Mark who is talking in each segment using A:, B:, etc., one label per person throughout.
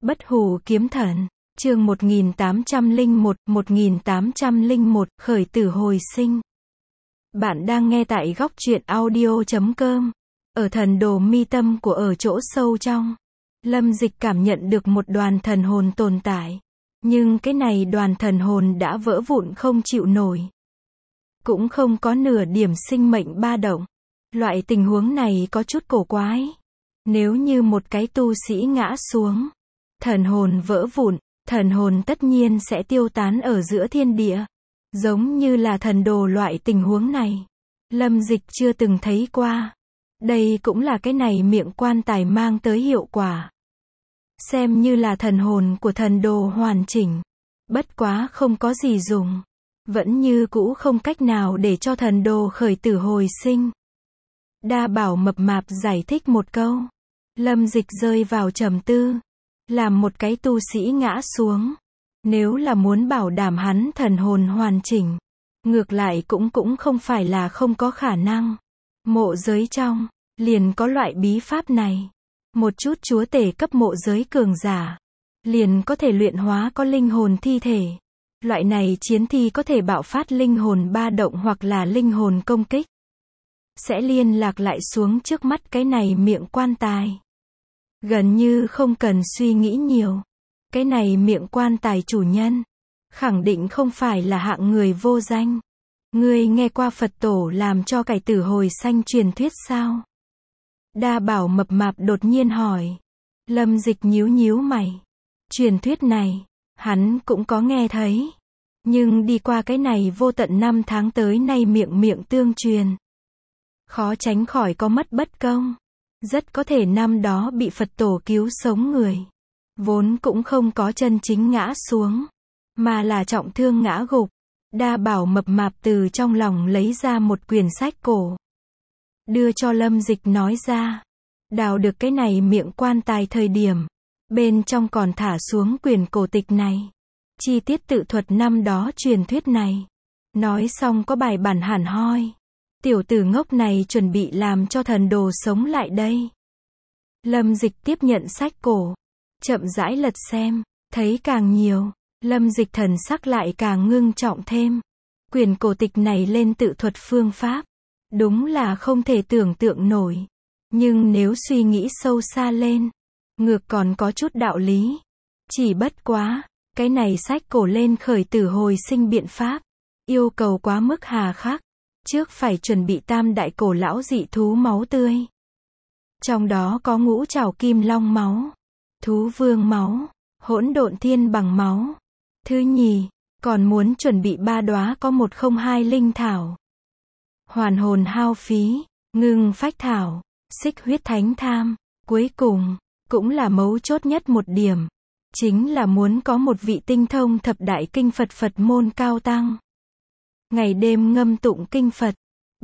A: Bất hủ kiếm thần, chương 1801, khởi tử hồi sinh. Bạn đang nghe tại góc truyện audio.com. Ở thần đồ mi tâm của ở chỗ sâu trong, Lâm Dịch cảm nhận được một đoàn thần hồn tồn tại. Nhưng cái này đoàn thần hồn đã vỡ vụn không chịu nổi. Cũng không có nửa điểm sinh mệnh ba động. Loại tình huống này có chút cổ quái. Nếu như một cái tu sĩ ngã xuống, thần hồn vỡ vụn, thần hồn tất nhiên sẽ tiêu tán ở giữa thiên địa. Giống như là thần đồ loại tình huống này, Lâm Dịch chưa từng thấy qua. Đây cũng là cái này miệng quan tài mang tới hiệu quả. Xem như là thần hồn của thần đồ hoàn chỉnh. Bất quá không có gì dùng. Vẫn như cũ không cách nào để cho thần đồ khởi tử hồi sinh. Đa Bảo mập mạp giải thích một câu. Lâm Dịch rơi vào trầm tư. Làm một cái tu sĩ ngã xuống. Nếu là muốn bảo đảm hắn thần hồn hoàn chỉnh. Ngược lại cũng không phải là không có khả năng. Mộ giới trong, liền có loại bí pháp này. Một chút chúa tể cấp mộ giới cường giả. Liền có thể luyện hóa có linh hồn thi thể. Loại này chiến thi có thể bạo phát linh hồn ba động hoặc là linh hồn công kích. Sẽ liên lạc lại xuống trước mắt cái này miệng quan tài. Gần như không cần suy nghĩ nhiều. Cái này miệng quan tài chủ nhân. Khẳng định không phải là hạng người vô danh. Ngươi nghe qua Phật tổ làm cho cải tử hồi sanh truyền thuyết sao? Đa Bảo mập mạp đột nhiên hỏi. Lâm Dịch nhíu nhíu mày. Truyền thuyết này, hắn cũng có nghe thấy. Nhưng đi qua cái này vô tận năm tháng tới nay miệng tương truyền. Khó tránh khỏi có mất bất công. Rất có thể năm đó bị Phật tổ cứu sống người. Vốn cũng không có chân chính ngã xuống. Mà là trọng thương ngã gục. Đa Bảo mập mạp từ trong lòng lấy ra một quyển sách cổ. Đưa cho Lâm Dịch nói ra. Đào được cái này miệng quan tài thời điểm. Bên trong còn thả xuống quyển cổ tịch này. Chi tiết tự thuật năm đó truyền thuyết này. Nói xong có bài bản hẳn hoi. Tiểu tử ngốc này chuẩn bị làm cho thần đồ sống lại đây. Lâm Dịch tiếp nhận sách cổ. Chậm rãi lật xem. Thấy càng nhiều. Lâm Dịch thần sắc lại càng ngưng trọng thêm. Quyển cổ tịch này lên tự thuật phương pháp. Đúng là không thể tưởng tượng nổi. Nhưng nếu suy nghĩ sâu xa lên. Ngược còn có chút đạo lý. Chỉ bất quá. Cái này sách cổ lên khởi tử hồi sinh biện pháp. Yêu cầu quá mức hà khắc. Trước phải chuẩn bị tam đại cổ lão dị thú máu tươi. Trong đó có ngũ trảo kim long máu. Thú vương máu. Hỗn độn thiên bằng máu. Thứ nhì, còn muốn chuẩn bị 3 đóa có 102 linh thảo. Hoàn hồn hao phí, ngưng phách thảo, xích huyết thánh tham. Cuối cùng, cũng là mấu chốt nhất một điểm. Chính là muốn có một vị tinh thông thập đại kinh Phật môn cao tăng. Ngày đêm ngâm tụng kinh Phật,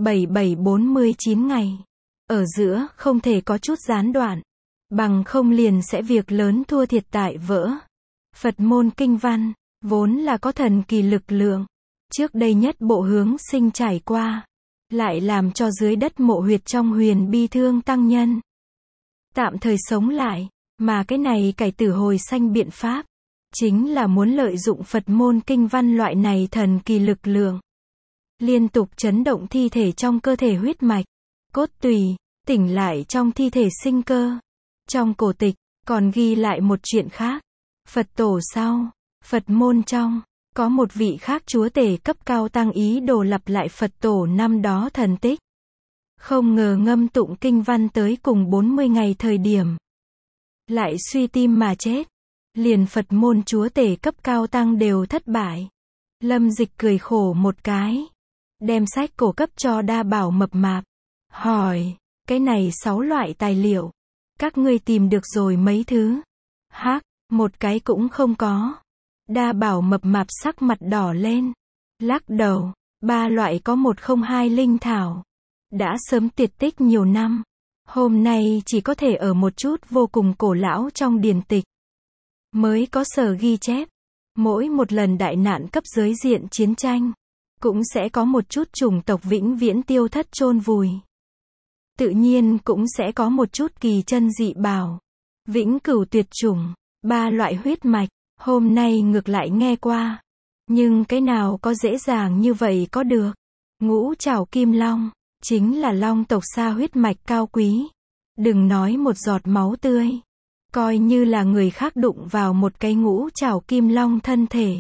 A: 7749 ngày. Ở giữa không thể có chút gián đoạn. Bằng không liền sẽ việc lớn thua thiệt tại vỡ. Phật môn kinh văn, vốn là có thần kỳ lực lượng. Trước đây nhất bộ hướng sinh trải qua. Lại làm cho dưới đất mộ huyệt trong huyền bi thương tăng nhân. Tạm thời sống lại. Mà cái này cải tử hồi sanh biện pháp. Chính là muốn lợi dụng Phật môn kinh văn loại này thần kỳ lực lượng. Liên tục chấn động thi thể trong cơ thể huyết mạch. Cốt tùy, tỉnh lại trong thi thể sinh cơ. Trong cổ tịch, còn ghi lại một chuyện khác. Phật tổ sau, Phật môn trong, có một vị khác chúa tể cấp cao tăng ý đồ lặp lại Phật tổ năm đó thần tích. Không ngờ ngâm tụng kinh văn tới cùng 40 ngày thời điểm. Lại suy tim mà chết. Liền Phật môn chúa tể cấp cao tăng đều thất bại. Lâm Dịch cười khổ một cái. Đem sách cổ cấp cho Đa Bảo mập mạp. Hỏi, cái này 6 loại tài liệu. Các ngươi tìm được rồi mấy thứ? Hắc, một cái cũng không có. Đa Bảo mập mạp sắc mặt đỏ lên. Lắc đầu, 3 loại có 102 linh thảo. Đã sớm tuyệt tích nhiều năm. Hôm nay chỉ có thể ở một chút vô cùng cổ lão trong điển tịch. Mới có sở ghi chép. Mỗi một lần đại nạn cấp giới diện chiến tranh. Cũng sẽ có một chút chủng tộc vĩnh viễn tiêu thất chôn vùi. Tự nhiên cũng sẽ có một chút kỳ chân dị bảo. Vĩnh cửu tuyệt chủng. Ba loại huyết mạch, hôm nay ngược lại nghe qua. Nhưng cái nào có dễ dàng như vậy có được. Ngũ trảo kim long, chính là long tộc xa huyết mạch cao quý. Đừng nói một giọt máu tươi. Coi như là người khác đụng vào một cái ngũ trảo kim long thân thể.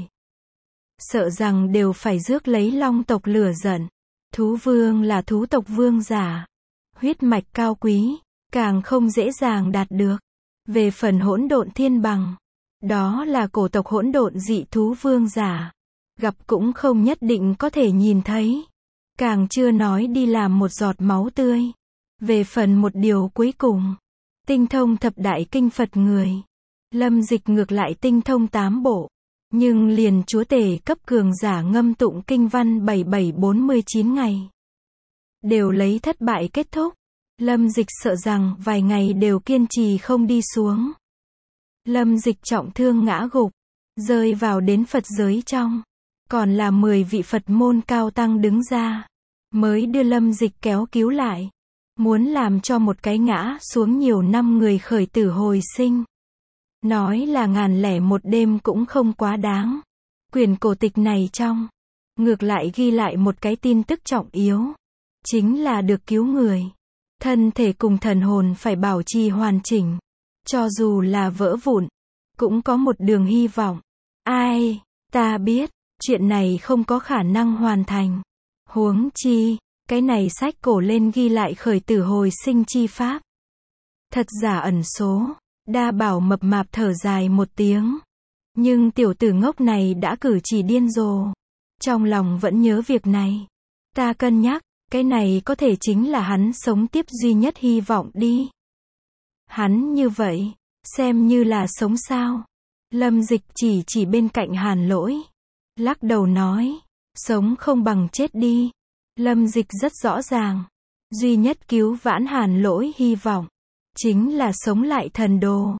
A: Sợ rằng đều phải rước lấy long tộc lửa giận. Thú vương là thú tộc vương giả. Huyết mạch cao quý, càng không dễ dàng đạt được. Về phần hỗn độn thiên bằng, đó là cổ tộc hỗn độn dị thú vương giả. Gặp cũng không nhất định có thể nhìn thấy. Càng chưa nói đi làm một giọt máu tươi. Về phần một điều cuối cùng, tinh thông thập đại kinh Phật người. Lâm Dịch ngược lại tinh thông 8 bộ. Nhưng liền chúa tể cấp cường giả ngâm tụng kinh văn 7749 ngày. Đều lấy thất bại kết thúc. Lâm Dịch sợ rằng vài ngày đều kiên trì không đi xuống. Lâm Dịch trọng thương ngã gục, rơi vào đến Phật giới trong. Còn là 10 vị Phật môn cao tăng đứng ra, mới đưa Lâm Dịch kéo cứu lại. Muốn làm cho một cái ngã xuống nhiều năm người khởi tử hồi sinh. Nói là 1001 đêm cũng không quá đáng. Quyển cổ tịch này trong, ngược lại ghi lại một cái tin tức trọng yếu. Chính là được cứu người. Thân thể cùng thần hồn phải bảo trì hoàn chỉnh. Cho dù là vỡ vụn, cũng có một đường hy vọng. Ai, ta biết, chuyện này không có khả năng hoàn thành. Huống chi, cái này sách cổ lên ghi lại khởi tử hồi sinh chi pháp. Thật giả ẩn số. Đa Bảo mập mạp thở dài một tiếng. Nhưng tiểu tử ngốc này đã cử chỉ điên rồ. Trong lòng vẫn nhớ việc này. Ta cân nhắc, cái này có thể chính là hắn sống tiếp duy nhất hy vọng đi. Hắn như vậy, xem như là sống sao. Lâm Dịch chỉ bên cạnh Hàn Lỗi. Lắc đầu nói, sống không bằng chết đi. Lâm Dịch rất rõ ràng. Duy nhất cứu vãn Hàn Lỗi hy vọng. Chính là sống lại thần đồ.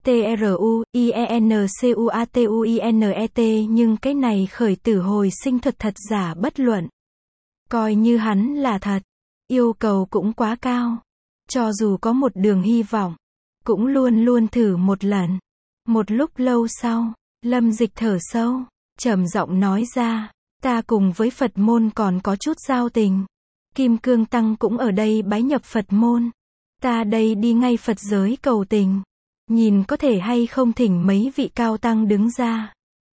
A: TRUIENCUATUINET nhưng cái này khởi tử hồi sinh thuật thật giả bất luận. Coi như hắn là thật. Yêu cầu cũng quá cao. Cho dù có một đường hy vọng. Cũng luôn luôn thử một lần. Một lúc lâu sau, Lâm Dịch thở sâu. Trầm giọng nói ra. Ta cùng với Phật môn còn có chút giao tình. Kim Cương Tăng cũng ở đây bái nhập Phật môn. Ta đây đi ngay Phật giới cầu tình. Nhìn có thể hay không thỉnh mấy vị cao tăng đứng ra.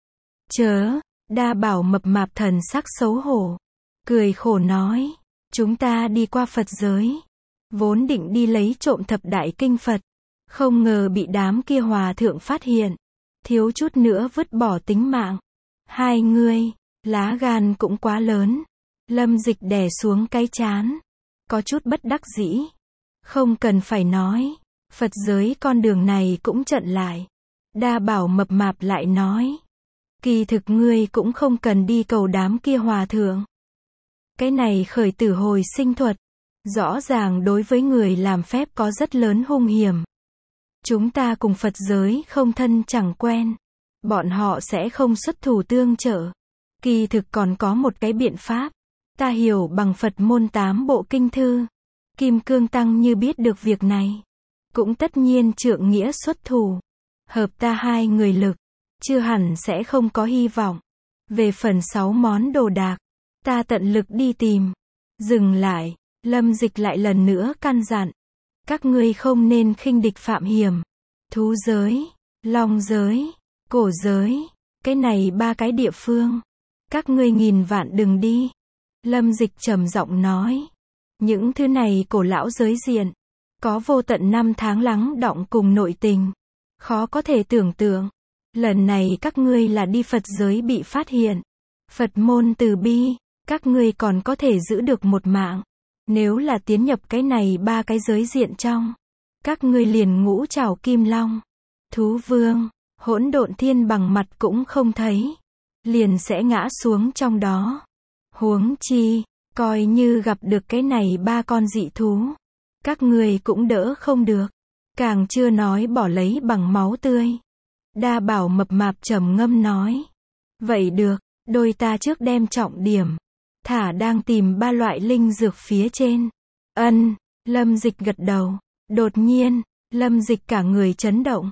A: Chớ, Đa Bảo mập mạp thần sắc xấu hổ. Cười khổ nói. Chúng ta đi qua Phật giới. Vốn định đi lấy trộm thập đại kinh Phật. Không ngờ bị đám kia hòa thượng phát hiện. Thiếu chút nữa vứt bỏ tính mạng. Hai ngươi, lá gan cũng quá lớn. Lâm Dịch đè xuống cái trán. Có chút bất đắc dĩ. Không cần phải nói. Phật giới con đường này cũng chặn lại. Đa Bảo mập mạp lại nói. Kỳ thực ngươi cũng không cần đi cầu đám kia hòa thượng. Cái này khởi tử hồi sinh thuật. Rõ ràng đối với người làm phép có rất lớn hung hiểm. Chúng ta cùng Phật giới không thân chẳng quen. Bọn họ sẽ không xuất thủ tương trợ. Kỳ thực còn có một cái biện pháp. Ta hiểu bằng Phật môn 8 bộ kinh thư. Kim Cương Tăng như biết được việc này. Cũng tất nhiên trượng nghĩa xuất thủ. Hợp ta hai người lực. Chưa hẳn sẽ không có hy vọng. Về phần 6 món đồ đạc. Ta tận lực đi tìm. Dừng lại. Lâm Dịch lại lần nữa căn dặn. Các ngươi không nên khinh địch phạm hiểm. Thú giới, long giới, cổ giới. Cái này 3 cái địa phương. Các ngươi nghìn vạn đừng đi. Lâm Dịch trầm giọng nói. Những thứ này cổ lão giới diện. Có vô tận năm tháng lắng đọng cùng nội tình. Khó có thể tưởng tượng. Lần này các ngươi là đi Phật giới bị phát hiện. Phật môn từ bi. Các ngươi còn có thể giữ được một mạng. Nếu là tiến nhập cái này 3 cái giới diện trong. Các ngươi liền ngũ trảo kim long. Thú vương. Hỗn độn thiên bằng mặt cũng không thấy. Liền sẽ ngã xuống trong đó. Huống chi. Coi như gặp được cái này 3 con dị thú. Các ngươi cũng đỡ không được. Càng chưa nói bỏ lấy bằng máu tươi. Đa Bảo mập mạp trầm ngâm nói. Vậy được, đôi ta trước đem trọng điểm. Thả đang tìm 3 loại linh dược phía trên. Lâm Dịch gật đầu. Đột nhiên, Lâm Dịch cả người chấn động.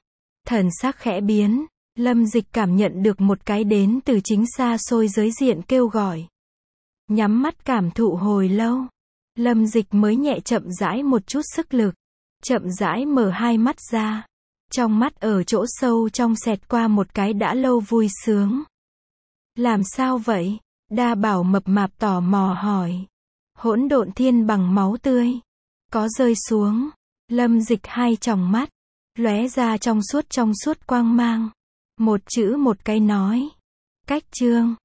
A: Thần sắc khẽ biến, Lâm Dịch cảm nhận được một cái đến từ chính xa xôi giới diện kêu gọi. Nhắm mắt cảm thụ hồi lâu, Lâm Dịch mới nhẹ chậm rãi một chút sức lực, chậm rãi mở hai mắt ra. Trong mắt ở chỗ sâu trong xẹt qua một cái đã lâu vui sướng. Làm sao vậy? Đa Bảo mập mạp tò mò hỏi. Hỗn độn thiên bằng máu tươi. Có rơi xuống. Lâm Dịch hai tròng mắt, lóe ra trong suốt quang mang. Một chữ một cái nói. Cách chương.